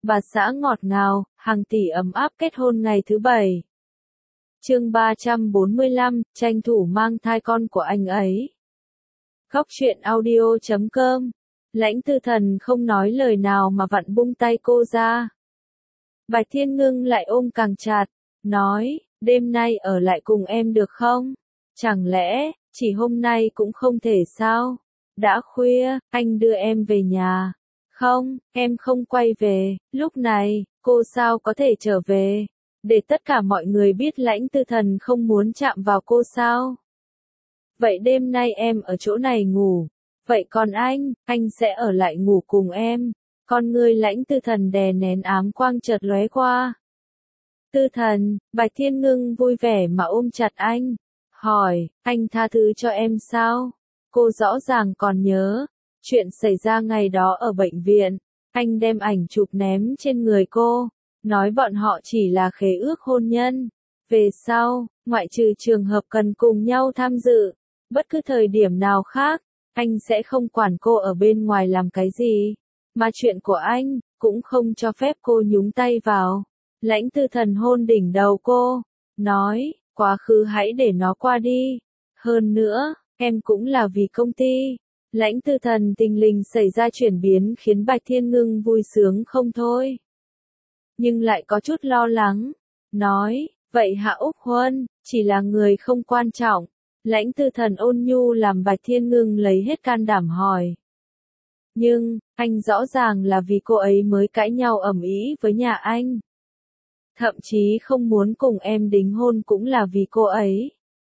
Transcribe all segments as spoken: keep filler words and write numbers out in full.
bà xã ngọt ngào, hàng tỷ ấm áp kết hôn ngày thứ bảy. Chương ba trăm bốn mươi lăm, tranh thủ mang thai con của anh ấy. Góc truyện audio chấm com. Lãnh Tư Thần không nói lời nào mà vặn bung tay cô ra. Bạch Thiên Ngưng lại ôm càng chặt, nói, đêm nay ở lại cùng em được không? Chẳng lẽ, chỉ hôm nay cũng không thể sao? Đã khuya, anh đưa em về nhà. Không, em không quay về, lúc này, cô sao có thể trở về? Để tất cả mọi người biết Lãnh Tư Thần không muốn chạm vào cô sao? Vậy đêm nay em ở chỗ này ngủ. Vậy còn anh, anh sẽ ở lại ngủ cùng em. Con ngươi Lãnh Tư Thần đè nén ám quang chợt lóe qua. Tư Thần, Bạch Thiên Ngưng vui vẻ mà ôm chặt anh. Hỏi, anh tha thứ cho em sao? Cô rõ ràng còn nhớ. Chuyện xảy ra ngày đó ở bệnh viện. Anh đem ảnh chụp ném trên người cô. Nói bọn họ chỉ là khế ước hôn nhân. Về sau, ngoại trừ trường hợp cần cùng nhau tham dự. Bất cứ thời điểm nào khác, anh sẽ không quản cô ở bên ngoài làm cái gì. Mà chuyện của anh, cũng không cho phép cô nhúng tay vào. Lãnh Tư Thần hôn đỉnh đầu cô. Nói, quá khứ hãy để nó qua đi. Hơn nữa, em cũng là vì công ty. Lãnh Tư Thần tình lình xảy ra chuyển biến khiến Bạch Thiên Ngưng vui sướng không thôi. Nhưng lại có chút lo lắng. Nói, vậy Hạ Úc Huân, chỉ là người không quan trọng. Lãnh Tư Thần ôn nhu làm Bạch Thiên Ngưng lấy hết can đảm hỏi. Nhưng, anh rõ ràng là vì cô ấy mới cãi nhau ầm ĩ với nhà anh. Thậm chí không muốn cùng em đính hôn cũng là vì cô ấy.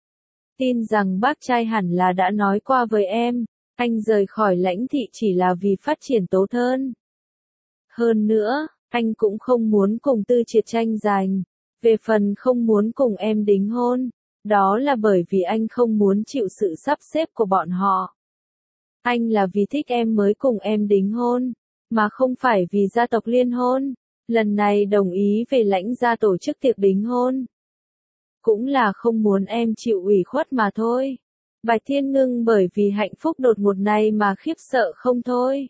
Tin rằng bác trai hẳn là đã nói qua với em, anh rời khỏi Lãnh thị chỉ là vì phát triển tốt hơn. Hơn nữa, anh cũng không muốn cùng Tư Triệt tranh giành. Về phần không muốn cùng em đính hôn, đó là bởi vì anh không muốn chịu sự sắp xếp của bọn họ. Anh là vì thích em mới cùng em đính hôn, mà không phải vì gia tộc liên hôn. Lần này đồng ý về Lãnh gia tổ chức tiệc đính hôn. Cũng là không muốn em chịu ủy khuất mà thôi. Bạch Thiên Ngưng bởi vì hạnh phúc đột ngột này mà khiếp sợ không thôi.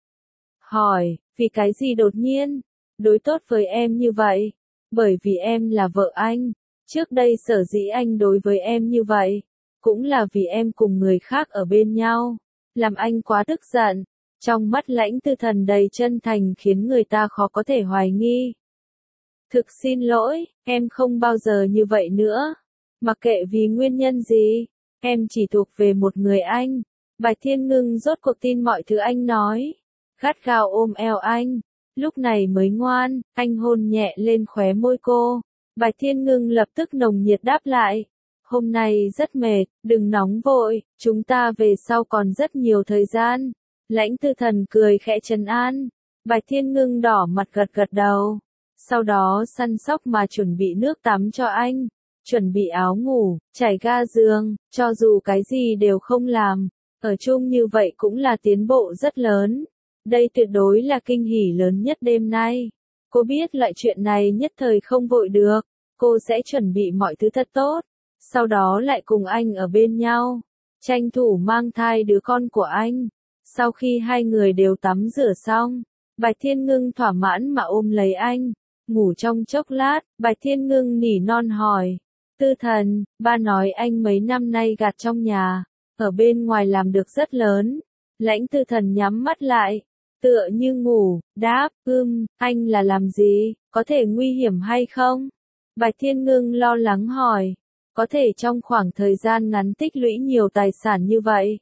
Hỏi, vì cái gì đột nhiên? Đối tốt với em như vậy? Bởi vì em là vợ anh. Trước đây sở dĩ anh đối với em như vậy, cũng là vì em cùng người khác ở bên nhau. Làm anh quá tức giận. Trong mắt Lãnh Tư Thần đầy chân thành khiến người ta khó có thể hoài nghi. Thực xin lỗi, em không bao giờ như vậy nữa. Mặc kệ vì nguyên nhân gì, em chỉ thuộc về một người anh. Bạch Thiên Ngưng rốt cuộc tin mọi thứ anh nói. Gắt gao ôm eo anh. Lúc này mới ngoan, anh hôn nhẹ lên khóe môi cô. Bạch Thiên Ngưng lập tức nồng nhiệt đáp lại. Hôm nay rất mệt, đừng nóng vội, chúng ta về sau còn rất nhiều thời gian. Lãnh Tư Thần cười khẽ trấn an. Bạch Thiên Ngưng đỏ mặt gật gật đầu. Sau đó săn sóc mà chuẩn bị nước tắm cho anh. Chuẩn bị áo ngủ, trải ga giường, cho dù cái gì đều không làm. Ở chung như vậy cũng là tiến bộ rất lớn. Đây tuyệt đối là kinh hỉ lớn nhất đêm nay. Cô biết loại chuyện này nhất thời không vội được. Cô sẽ chuẩn bị mọi thứ thật tốt. Sau đó lại cùng anh ở bên nhau. Tranh thủ mang thai đứa con của anh. Sau khi hai người đều tắm rửa xong, Bạch Thiên Ngưng thỏa mãn mà ôm lấy anh. Ngủ trong chốc lát, Bạch Thiên Ngưng nỉ non hỏi. Tư Thần, ba nói anh mấy năm nay gạt trong nhà, ở bên ngoài làm được rất lớn. Lãnh Tư Thần nhắm mắt lại, tựa như ngủ, đáp, ưm, anh là làm gì, có thể nguy hiểm hay không? Bạch Thiên Ngưng lo lắng hỏi. Có thể trong khoảng thời gian ngắn tích lũy nhiều tài sản như vậy.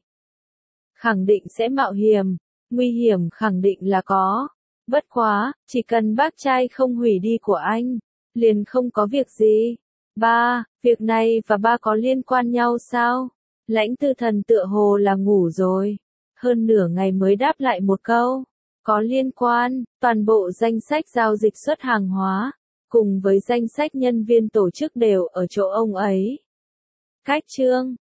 Khẳng định sẽ mạo hiểm, nguy hiểm khẳng định là có. Bất quá, chỉ cần bác trai không hủy đi của anh, liền không có việc gì. Ba, việc này và ba có liên quan nhau sao? Lãnh Tư Thần tựa hồ là ngủ rồi. Hơn nửa ngày mới đáp lại một câu. Có liên quan, toàn bộ danh sách giao dịch xuất hàng hóa, cùng với danh sách nhân viên tổ chức đều ở chỗ ông ấy. Cách chương